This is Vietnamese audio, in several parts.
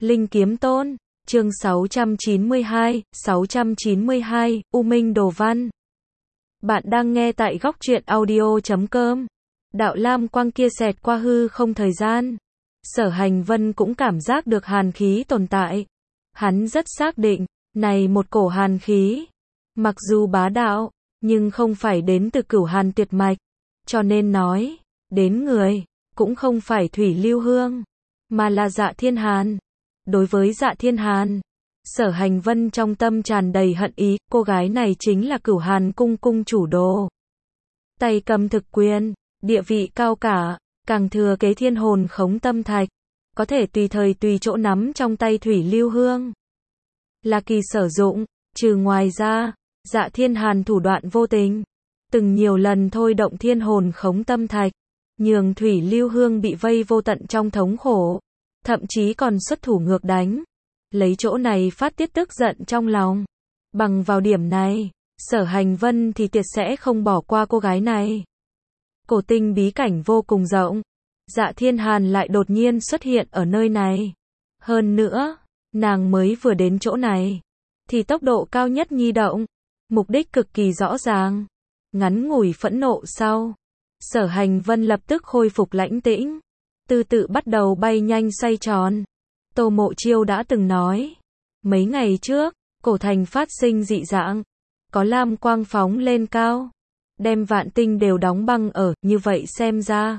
Linh Kiếm Tôn, chương 692, U Minh Đồ Văn. Bạn đang nghe tại góc truyện audio.com. Đạo lam quang kia xẹt qua hư không thời gian. Sở Hành Vân cũng cảm giác được hàn khí tồn tại. Hắn rất xác định, này một cổ hàn khí. Mặc dù bá đạo, nhưng không phải đến từ Cửu Hàn tuyệt mạch. Cho nên nói, đến người, cũng không phải Thủy Lưu Hương, mà là Dạ Thiên Hàn. Đối với Dạ Thiên Hàn, Sở Hành Vân trong tâm tràn đầy hận ý, cô gái này chính là Cửu Hàn cung cung chủ đồ. Tay cầm thực quyền, địa vị cao cả, càng thừa kế thiên hồn khống tâm thạch, có thể tùy thời tùy chỗ nắm trong tay Thủy Lưu Hương. Là kỳ sử dụng, trừ ngoài ra, Dạ Thiên Hàn thủ đoạn vô tình, từng nhiều lần thôi động thiên hồn khống tâm thạch, nhường Thủy Lưu Hương bị vây vô tận trong thống khổ, thậm chí còn xuất thủ ngược đánh, lấy chỗ này phát tiết tức giận trong lòng. Bằng vào điểm này, Sở Hành Vân thì tuyệt sẽ không bỏ qua cô gái này. Cổ tinh bí cảnh vô cùng rộng, Dạ Thiên Hàn lại đột nhiên xuất hiện ở nơi này. Hơn nữa, nàng mới vừa đến chỗ này, thì tốc độ cao nhất nhi động, mục đích cực kỳ rõ ràng. Ngắn ngủi phẫn nộ sau, Sở Hành Vân lập tức khôi phục lãnh tĩnh, từ từ bắt đầu bay nhanh xoay tròn. Tô Mộ Chiêu đã từng nói, mấy ngày trước, cổ thành phát sinh dị dạng, có lam quang phóng lên cao, đem vạn tinh đều đóng băng ở, như vậy xem ra.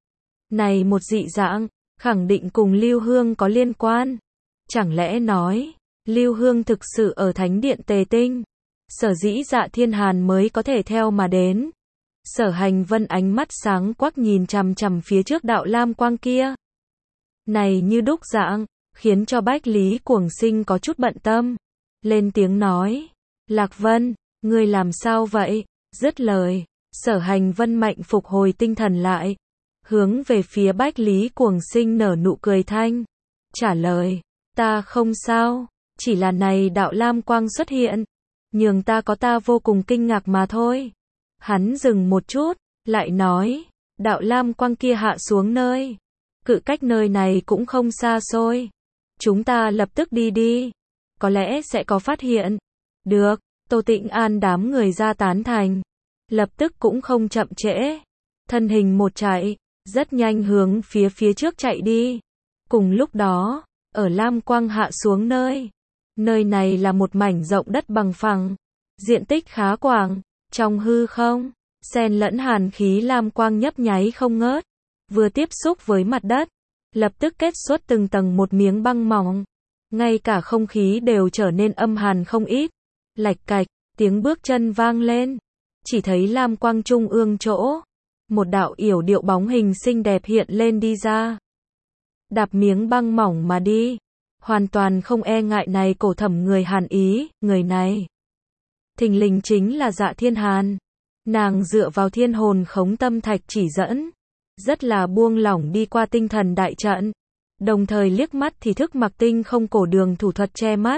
Này một dị dạng, khẳng định cùng Lưu Hương có liên quan. Chẳng lẽ nói, Lưu Hương thực sự ở Thánh Điện Tề Tinh, sở dĩ Dạ Thiên Hàn mới có thể theo mà đến. Sở Hành Vân ánh mắt sáng quắc nhìn chằm chằm phía trước đạo lam quang kia. Này như đúc dạng, khiến cho Bách Lý Cuồng Sinh có chút bận tâm. Lên tiếng nói, Lạc Vân, ngươi làm sao vậy? Dứt lời, Sở Hành Vân mạnh phục hồi tinh thần lại, hướng về phía Bách Lý Cuồng Sinh nở nụ cười thanh. Trả lời, ta không sao, chỉ là này đạo lam quang xuất hiện, nhường ta có ta vô cùng kinh ngạc mà thôi. Hắn dừng một chút, lại nói, đạo lam quang kia hạ xuống nơi, cự cách nơi này cũng không xa xôi. Chúng ta lập tức đi đi, có lẽ sẽ có phát hiện. Được, Tô Tĩnh An đám người ra tán thành, lập tức cũng không chậm trễ. Thân hình một chạy, rất nhanh hướng phía trước chạy đi. Cùng lúc đó, ở lam quang hạ xuống nơi này là một mảnh rộng đất bằng phẳng, diện tích khá quảng. Trong hư không, xen lẫn hàn khí lam quang nhấp nháy không ngớt, vừa tiếp xúc với mặt đất, lập tức kết xuất từng tầng một miếng băng mỏng, ngay cả không khí đều trở nên âm hàn không ít. Lạch cạch, tiếng bước chân vang lên, chỉ thấy lam quang trung ương chỗ, một đạo yểu điệu bóng hình xinh đẹp hiện lên đi ra. Đạp miếng băng mỏng mà đi, hoàn toàn không e ngại này cổ thẩm người hàn ý, người này thình lình chính là Dạ Thiên Hàn. Nàng dựa vào thiên hồn khống tâm thạch chỉ dẫn, rất là buông lỏng đi qua tinh thần đại trận, đồng thời liếc mắt thì thức mặc tinh không cổ đường thủ thuật che mắt.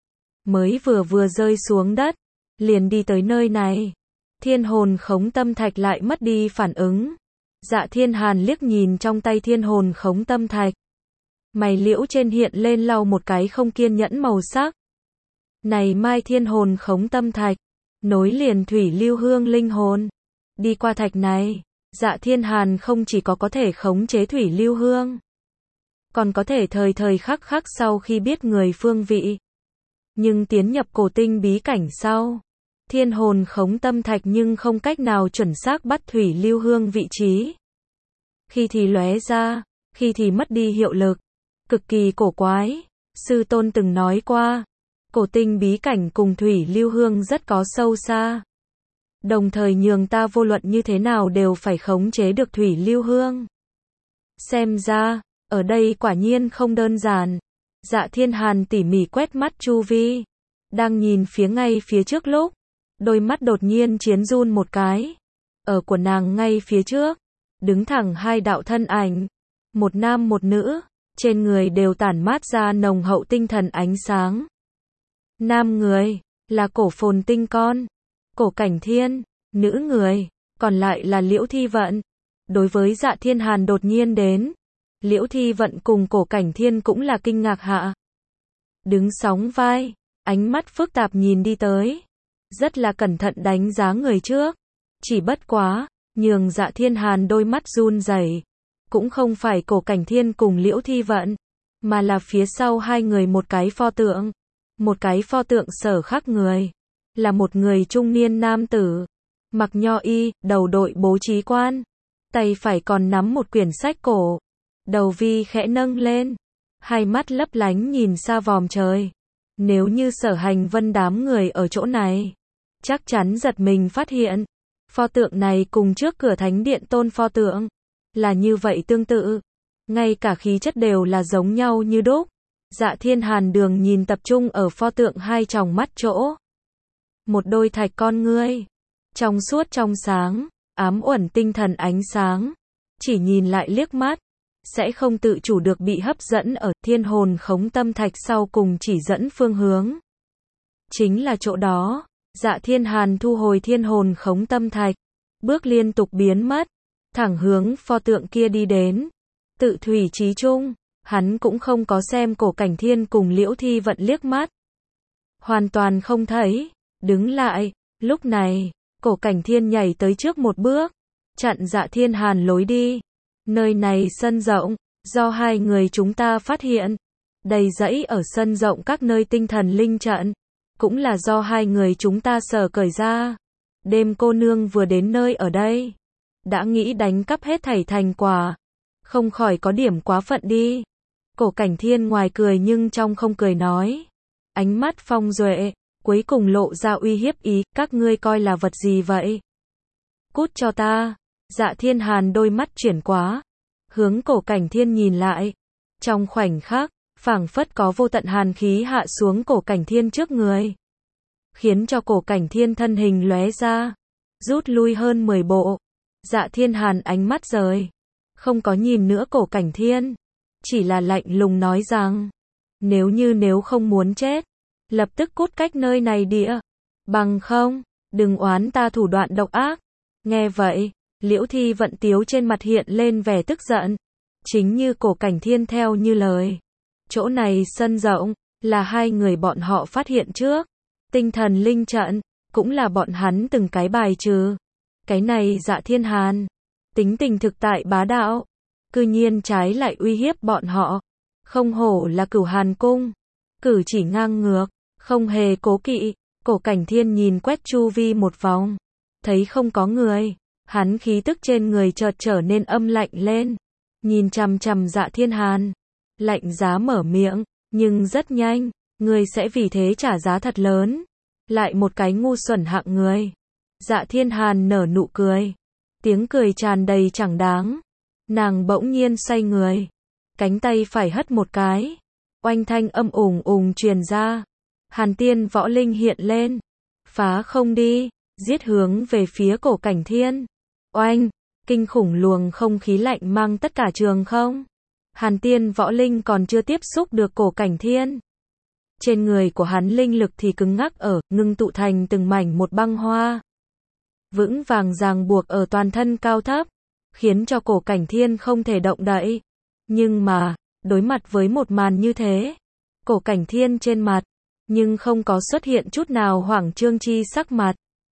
Mới vừa rơi xuống đất, liền đi tới nơi này. Thiên hồn khống tâm thạch lại mất đi phản ứng. Dạ Thiên Hàn liếc nhìn trong tay thiên hồn khống tâm thạch, mày liễu trên hiện lên lau một cái không kiên nhẫn màu sắc. Này mai thiên hồn khống tâm thạch, nối liền Thủy Lưu Hương linh hồn. Đi qua thạch này, Dạ Thiên Hàn không chỉ có thể khống chế Thủy Lưu Hương, còn có thể thời khắc sau khi biết người phương vị. Nhưng tiến nhập cổ tinh bí cảnh sau, thiên hồn khống tâm thạch nhưng không cách nào chuẩn xác bắt Thủy Lưu Hương vị trí. Khi thì lóe ra, khi thì mất đi hiệu lực, cực kỳ cổ quái. Sư tôn từng nói qua, cổ tinh bí cảnh cùng Thủy Lưu Hương rất có sâu xa, đồng thời nhường ta vô luận như thế nào đều phải khống chế được Thủy Lưu Hương. Xem ra, ở đây quả nhiên không đơn giản. Dạ Thiên Hàn tỉ mỉ quét mắt chu vi, đang nhìn ngay phía trước lúc, đôi mắt đột nhiên chiến run một cái. Ở của nàng ngay phía trước, đứng thẳng hai đạo thân ảnh, một nam một nữ, trên người đều tản mát ra nồng hậu tinh thần ánh sáng. Nam người, là Cổ Phồn Tinh con, Cổ Cảnh Thiên, nữ người, còn lại là Liễu Thi Vận. Đối với Dạ Thiên Hàn đột nhiên đến, Liễu Thi Vận cùng Cổ Cảnh Thiên cũng là kinh ngạc hạ. Đứng sóng vai, ánh mắt phức tạp nhìn đi tới. Rất là cẩn thận đánh giá người trước. Chỉ bất quá, nhường Dạ Thiên Hàn đôi mắt run rẩy. Cũng không phải Cổ Cảnh Thiên cùng Liễu Thi Vận, mà là phía sau hai người một cái pho tượng. Một cái pho tượng Sở Khắc người. Là một người trung niên nam tử. Mặc nho y, đầu đội bố trí quan. Tay phải còn nắm một quyển sách cổ. Đầu vi khẽ nâng lên. Hai mắt lấp lánh nhìn xa vòm trời. Nếu như Sở Hành Vân đám người ở chỗ này, chắc chắn giật mình phát hiện. Pho tượng này cùng trước cửa thánh điện tôn pho tượng. Là như vậy tương tự. Ngay cả khí chất đều là giống nhau như đúc. Dạ Thiên Hàn đường nhìn tập trung ở pho tượng hai tròng mắt chỗ. Một đôi thạch con ngươi. Trong suốt trong sáng, ám uẩn tinh thần ánh sáng. Chỉ nhìn lại liếc mắt, sẽ không tự chủ được bị hấp dẫn ở thiên hồn khống tâm thạch sau cùng chỉ dẫn phương hướng. Chính là chỗ đó, Dạ Thiên Hàn thu hồi thiên hồn khống tâm thạch, bước liên tục biến mất, thẳng hướng pho tượng kia đi đến. Tự thủy trí chung, hắn cũng không có xem Cổ Cảnh Thiên cùng Liễu Thi Vận liếc mắt. Hoàn toàn không thấy, đứng lại, lúc này, Cổ Cảnh Thiên nhảy tới trước một bước, chặn Dạ Thiên Hàn lối đi. Nơi này sân rộng, do hai người chúng ta phát hiện. Đầy rẫy ở sân rộng các nơi tinh thần linh trận. Cũng là do hai người chúng ta sở cởi ra. Đêm cô nương vừa đến nơi ở đây. Đã nghĩ đánh cắp hết thảy thành quả. Không khỏi có điểm quá phận đi. Cổ Cảnh Thiên ngoài cười nhưng trong không cười nói. Ánh mắt phong duệ, cuối cùng lộ ra uy hiếp ý. Các ngươi coi là vật gì vậy? Cút cho ta. Dạ Thiên Hàn đôi mắt chuyển quá, hướng Cổ Cảnh Thiên nhìn lại. Trong khoảnh khắc, phảng phất có vô tận hàn khí hạ xuống Cổ Cảnh Thiên trước người, khiến cho Cổ Cảnh Thiên thân hình lóe ra, rút lui hơn 10 bộ. Dạ Thiên Hàn ánh mắt rời, không có nhìn nữa Cổ Cảnh Thiên, chỉ là lạnh lùng nói rằng, nếu không muốn chết, lập tức cút cách nơi này địa, bằng không, đừng oán ta thủ đoạn độc ác. Nghe vậy, Liễu Thi Vận tiếu trên mặt hiện lên vẻ tức giận. Chính như Cổ Cảnh Thiên theo như lời. Chỗ này sân rộng, là hai người bọn họ phát hiện trước. Tinh thần linh trận, cũng là bọn hắn từng cái bài trừ. Cái này Dạ Thiên Hàn, tính tình thực tại bá đạo. Cư nhiên trái lại uy hiếp bọn họ. Không hổ là Cửu Hàn Cung. Cử chỉ ngang ngược, không hề cố kỵ. Cổ Cảnh Thiên nhìn quét chu vi một vòng. Thấy không có người. Hắn khí tức trên người chợt trở nên âm lạnh lên. Nhìn chằm chằm Dạ Thiên Hàn. Lạnh giá mở miệng, nhưng rất nhanh, người sẽ vì thế trả giá thật lớn. Lại một cái ngu xuẩn hạng người. Dạ Thiên Hàn nở nụ cười. Tiếng cười tràn đầy chẳng đáng. Nàng bỗng nhiên xoay người. Cánh tay phải hất một cái. Oanh thanh âm ùng ùng truyền ra. Hàn tiên võ linh hiện lên. Phá không đi, giết hướng về phía Cổ Cảnh Thiên. Oanh, kinh khủng luồng không khí lạnh mang tất cả trường không. Hàn tiên võ linh còn chưa tiếp xúc được Cổ Cảnh Thiên. Trên người của hắn linh lực thì cứng ngắc ở, ngưng tụ thành từng mảnh một băng hoa. Vững vàng ràng buộc ở toàn thân cao thấp, khiến cho Cổ Cảnh Thiên không thể động đậy. Nhưng mà, đối mặt với một màn như thế, Cổ Cảnh Thiên trên mặt, nhưng không có xuất hiện chút nào hoảng trương chi sắc mặt.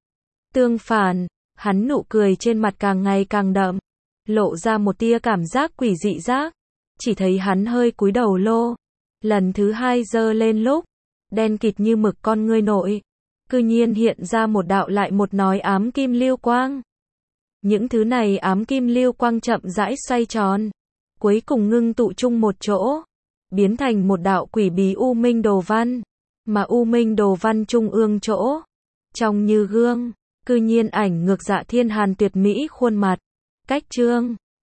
Tương phản, hắn nụ cười trên mặt càng ngày càng đậm, lộ ra một tia cảm giác quỷ dị giác. Chỉ thấy hắn hơi cúi đầu lô, lần thứ hai giơ lên lúc, đen kịt như mực con ngươi nội, cư nhiên hiện ra một đạo lại một nói ám kim lưu quang. Những thứ này ám kim lưu quang chậm rãi xoay tròn, cuối cùng ngưng tụ chung một chỗ, biến thành một đạo quỷ bí U Minh Đồ Văn, mà U Minh Đồ Văn trung ương chỗ, trong như gương, cư nhiên ảnh ngược Dạ Thiên Hàn tuyệt mỹ khuôn mặt. Cách chương